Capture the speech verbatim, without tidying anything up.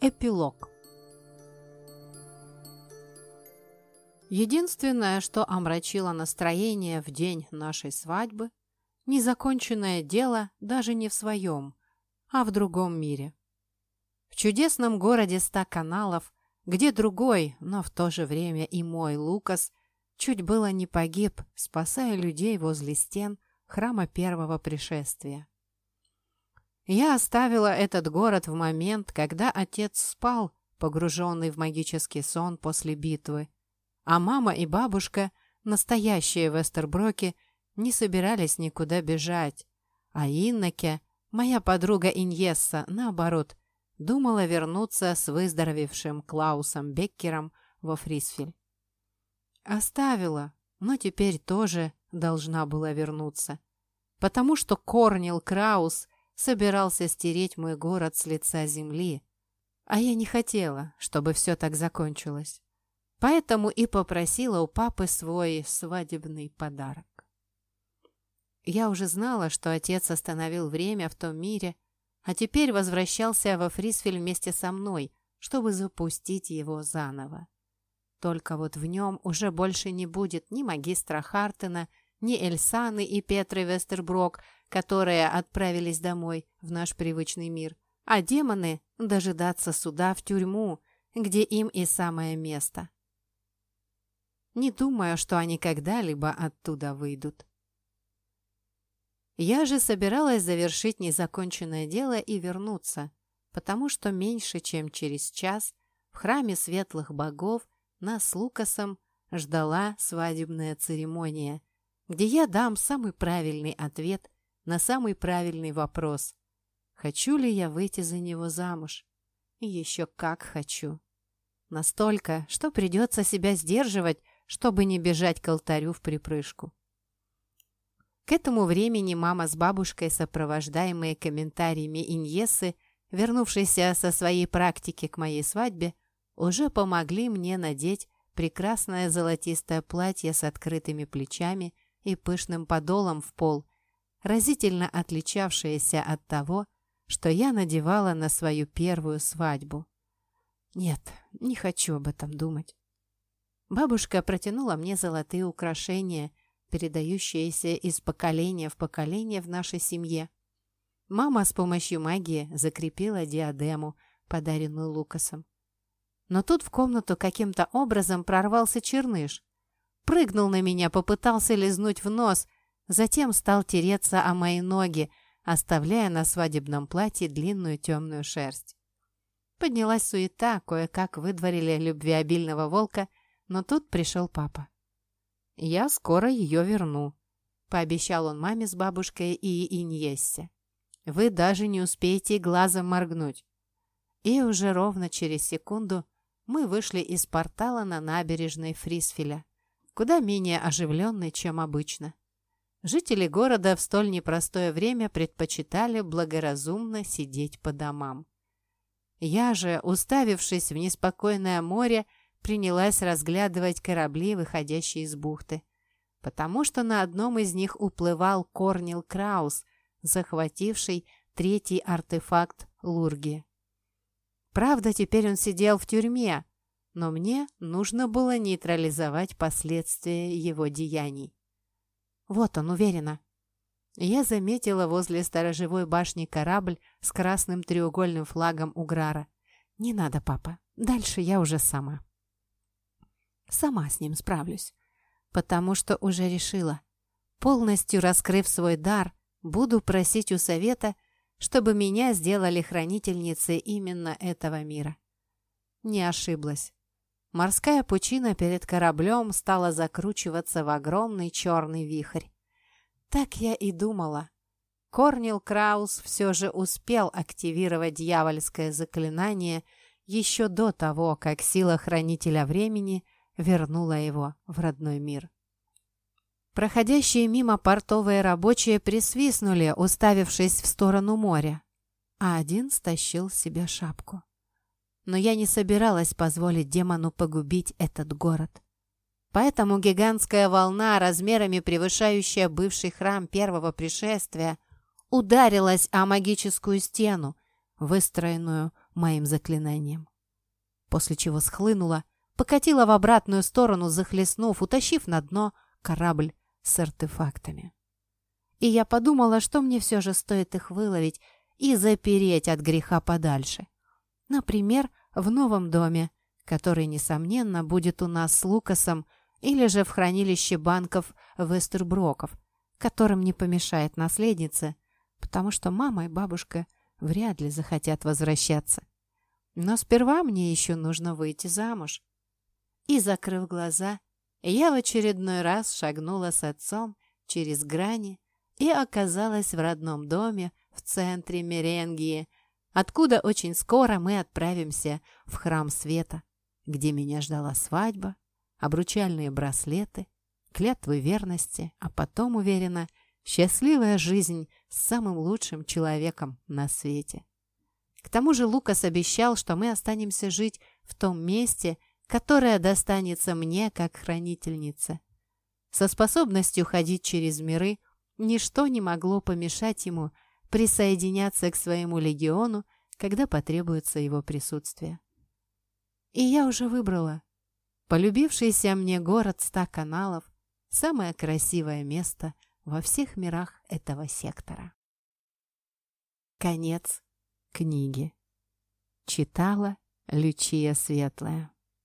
Эпилог. Единственное, что омрачило настроение в день нашей свадьбы, незаконченное дело даже не в своем, а в другом мире. В чудесном городе ста каналов, где другой, но в то же время и мой Лукас, чуть было не погиб, спасая людей возле стен храма первого пришествия. Я оставила этот город в момент, когда отец спал, погруженный в магический сон после битвы, а мама и бабушка, настоящие в Эстерброке, не собирались никуда бежать, а Иннеке, моя подруга Иньесса, наоборот, думала вернуться с выздоровевшим Клаусом Беккером во Фрисфель. Оставила, но теперь тоже должна была вернуться, потому что Корнил Краус собирался стереть мой город с лица земли, а я не хотела, чтобы все так закончилось. Поэтому и попросила у папы свой свадебный подарок. Я уже знала, что отец остановил время в том мире, а теперь возвращался во Фрисфель вместе со мной, чтобы запустить его заново. Только вот в нем уже больше не будет ни магистра Хартена, ни Эльсаны и Петры Вестерброк, которые отправились домой в наш привычный мир, а демоны дожидаться суда в тюрьму, где им и самое место. Не думаю, что они когда-либо оттуда выйдут. Я же собиралась завершить незаконченное дело и вернуться, потому что меньше чем через час в храме светлых богов нас с Лукасом ждала свадебная церемония, где я дам самый правильный ответ на самый правильный вопрос: хочу ли я выйти за него замуж? И еще как хочу. Настолько, что придется себя сдерживать, чтобы не бежать к алтарю в припрыжку. К этому времени мама с бабушкой, сопровождаемые комментариями Иньессы, вернувшейся со своей практики к моей свадьбе, уже помогли мне надеть прекрасное золотистое платье с открытыми плечами и пышным подолом в пол, разительно отличавшееся от того, что я надевала на свою первую свадьбу. Нет, не хочу об этом думать. Бабушка протянула мне золотые украшения, передающиеся из поколения в поколение в нашей семье. Мама с помощью магии закрепила диадему, подаренную Лукасом. Но тут в комнату каким-то образом прорвался черныш. Прыгнул на меня, попытался лизнуть в нос, затем стал тереться о мои ноги, оставляя на свадебном платье длинную темную шерсть. Поднялась суета, кое-как выдворили любвеобильного волка, но тут пришел папа. «Я скоро ее верну», — пообещал он маме с бабушкой и Иньессе. «Вы даже не успеете глазом моргнуть». И уже ровно через секунду мы вышли из портала на набережной Фрисфеля, куда менее оживленной, чем обычно. Жители города в столь непростое время предпочитали благоразумно сидеть по домам. Я же, уставившись в неспокойное море, принялась разглядывать корабли, выходящие из бухты, потому что на одном из них уплывал Корнил Краус, захвативший третий артефакт Лурги. Правда, теперь он сидел в тюрьме, но мне нужно было нейтрализовать последствия его деяний. Вот он, уверенно. Я заметила возле сторожевой башни корабль с красным треугольным флагом Уграра. Не надо, папа, дальше я уже сама. Сама с ним справлюсь, потому что уже решила. Полностью раскрыв свой дар, буду просить у совета, чтобы меня сделали хранительницей именно этого мира. Не ошиблась. Морская пучина перед кораблем стала закручиваться в огромный черный вихрь. Так я и думала. Корнил Краус все же успел активировать дьявольское заклинание еще до того, как сила Хранителя Времени вернула его в родной мир. Проходящие мимо портовые рабочие присвистнули, уставившись в сторону моря, а один стащил себе шапку. Но я не собиралась позволить демону погубить этот город. Поэтому гигантская волна, размерами превышающая бывший храм первого пришествия, ударилась о магическую стену, выстроенную моим заклинанием. После чего схлынула, покатила в обратную сторону, захлестнув, утащив на дно корабль с артефактами. И я подумала, что мне все же стоит их выловить и запереть от греха подальше. Например, в новом доме, который, несомненно, будет у нас с Лукасом, или же в хранилище банков Вестерброков, которым не помешает наследница, потому что мама и бабушка вряд ли захотят возвращаться. Но сперва мне еще нужно выйти замуж. И, закрыв глаза, я в очередной раз шагнула с отцом через грани и оказалась в родном доме в центре Меренгии, откуда очень скоро мы отправимся в храм света, где меня ждала свадьба, обручальные браслеты, клятвы верности, а потом, уверена, счастливая жизнь с самым лучшим человеком на свете. К тому же Лукас обещал, что мы останемся жить в том месте, которое достанется мне как хранительнице. Со способностью ходить через миры ничто не могло помешать ему присоединяться к своему легиону, когда потребуется его присутствие. И я уже выбрала. Полюбившийся мне город ста каналов – самое красивое место во всех мирах этого сектора. Конец книги. Читала Лючия Светлая.